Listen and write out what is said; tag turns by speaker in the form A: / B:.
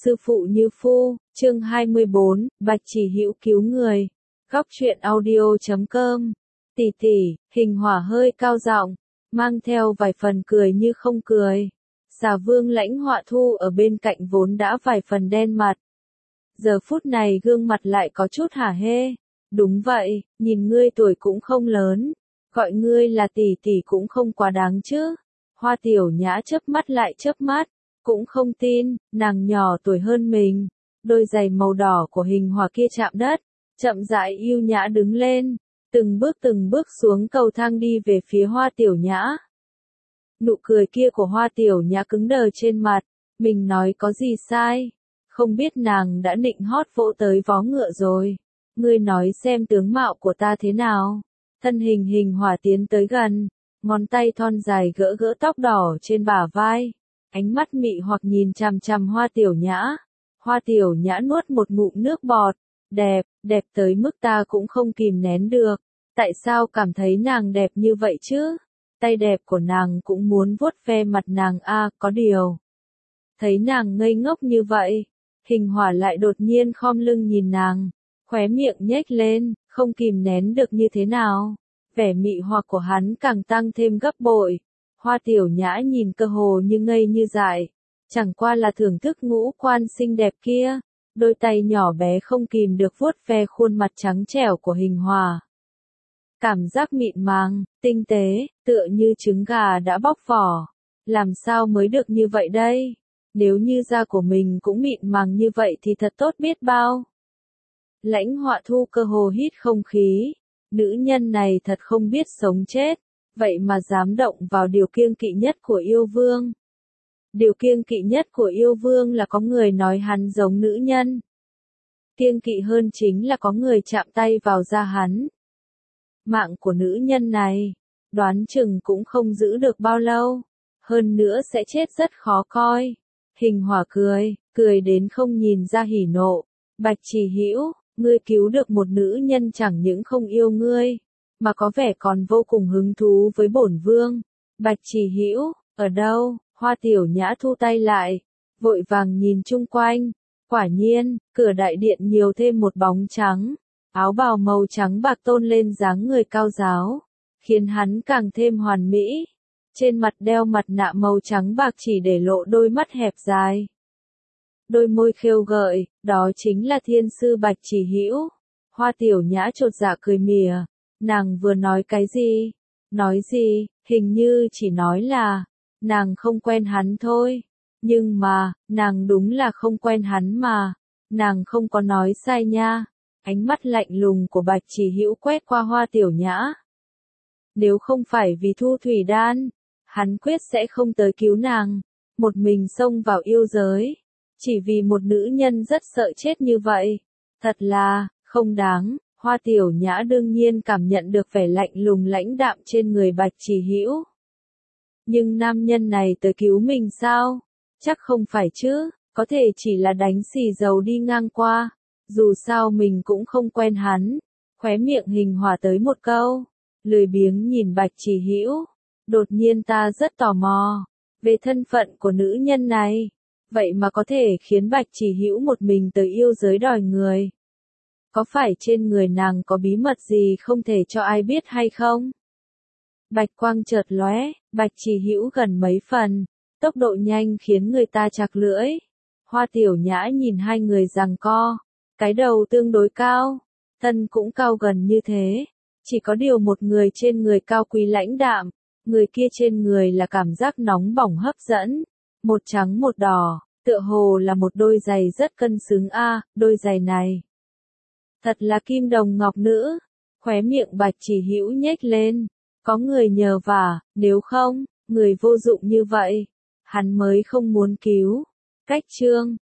A: sư phụ như phu, chương 24, Bạch Chỉ Hữu cứu người. Góc truyện audio.com. Tỷ tỷ, Hình Hỏa hơi cao giọng, mang theo vài phần cười như không cười. Xà Vương Lãnh Họa Thu ở bên cạnh vốn đã vài phần đen mặt. Giờ phút này gương mặt lại có chút hả hê. Đúng vậy, nhìn ngươi tuổi cũng không lớn, gọi ngươi là tỷ tỷ cũng không quá đáng chứ. Hoa Tiểu Nhã chớp mắt lại chớp mắt, cũng không tin, nàng nhỏ tuổi hơn mình. Đôi giày màu đỏ của Hình Hỏa kia chạm đất, chậm rãi yêu nhã đứng lên, từng bước xuống cầu thang đi về phía Hoa Tiểu Nhã. Nụ cười kia của Hoa Tiểu Nhã cứng đờ trên mặt, mình nói có gì sai, không biết nàng đã định hót vỗ tới vó ngựa rồi. Ngươi nói xem tướng mạo của ta thế nào. Thân hình Hình Hỏa tiến tới gần, ngón tay thon dài gỡ gỡ tóc đỏ trên bả vai, ánh mắt mị hoặc nhìn chằm chằm Hoa Tiểu Nhã. Hoa Tiểu Nhã nuốt một ngụm nước bọt, đẹp tới mức ta cũng không kìm nén được. Tại sao cảm thấy nàng đẹp như vậy chứ? Tay đẹp của nàng cũng muốn vuốt ve mặt nàng có điều. Thấy nàng ngây ngốc như vậy, Hình Hỏa lại đột nhiên khom lưng nhìn nàng, khóe miệng nhếch lên, không kìm nén được như thế nào. Vẻ mị hoặc của hắn càng tăng thêm gấp bội. Hoa Tiểu Nhã nhìn cơ hồ như ngây như dại, chẳng qua là thưởng thức ngũ quan xinh đẹp kia. Đôi tay nhỏ bé không kìm được vuốt ve khuôn mặt trắng trẻo của Hình Hỏa. Cảm giác mịn màng, tinh tế, tựa như trứng gà đã bóc vỏ. Làm sao mới được như vậy đây? Nếu như da của mình cũng mịn màng như vậy thì thật tốt biết bao. Lãnh Họa Thu cơ hồ hít không khí. Nữ nhân này thật không biết sống chết, vậy mà dám động vào điều kiêng kỵ nhất của yêu vương. Điều kiêng kỵ nhất của yêu vương là có người nói hắn giống nữ nhân. Kiêng kỵ hơn chính là có người chạm tay vào da hắn. Mạng của nữ nhân này, đoán chừng cũng không giữ được bao lâu, hơn nữa sẽ chết rất khó coi. Hình Hỏa cười đến không nhìn ra hỉ nộ. Bạch Chỉ Hữu, ngươi cứu được một nữ nhân chẳng những không yêu ngươi, mà có vẻ còn vô cùng hứng thú với bổn vương. Bạch Chỉ Hữu, ở đâu? Hoa Tiểu Nhã thu tay lại, vội vàng nhìn chung quanh. Quả nhiên, cửa đại điện nhiều thêm một bóng trắng, áo bào màu trắng bạc tôn lên dáng người cao ráo, khiến hắn càng thêm hoàn mỹ. Trên mặt đeo mặt nạ màu trắng bạc chỉ để lộ đôi mắt hẹp dài. Đôi môi khêu gợi, đó chính là thiên sư Bạch Chỉ Hữu. Hoa Tiểu Nhã chột dạ cười mỉa, nàng vừa nói cái gì? Nói gì? Hình như chỉ nói là, nàng không quen hắn thôi. Nhưng mà, nàng đúng là không quen hắn mà. Nàng không có nói sai nha. Ánh mắt lạnh lùng của Bạch Chỉ Hữu quét qua Hoa Tiểu Nhã. Nếu không phải vì Thu Thủy Đan, hắn quyết sẽ không tới cứu nàng. Một mình xông vào yêu giới, chỉ vì một nữ nhân rất sợ chết như vậy. Thật là, không đáng. Hoa Tiểu Nhã đương nhiên cảm nhận được vẻ lạnh lùng lãnh đạm trên người Bạch Chỉ Hữu. Nhưng nam nhân này tới cứu mình sao? Chắc không phải chứ, có thể chỉ là đánh xì dầu đi ngang qua. Dù sao mình cũng không quen hắn. Khóe miệng Hình Hỏa tới một câu, lười biếng nhìn Bạch Chỉ Hữu. Đột nhiên ta rất tò mò về thân phận của nữ nhân này. Vậy mà có thể khiến Bạch Chỉ Hữu một mình tới yêu giới đòi người. Có phải trên người nàng có bí mật gì không thể cho ai biết hay không? Bạch quang chợt lóe, Bạch Chỉ Hữu gần mấy phần, tốc độ nhanh khiến người ta chạc lưỡi. Hoa Tiểu Nhã nhìn hai người giằng co, cái đầu tương đối cao, thân cũng cao gần như thế. Chỉ có điều một người trên người cao quý lãnh đạm, người kia trên người là cảm giác nóng bỏng hấp dẫn. Một trắng một đỏ, tựa hồ là một đôi giày rất cân xứng đôi giày này. Thật là kim đồng ngọc nữ. Khóe miệng Bạch Chỉ Hữu nhếch lên. Có người nhờ vả, nếu không, người vô dụng như vậy, hắn mới không muốn cứu. Cách chương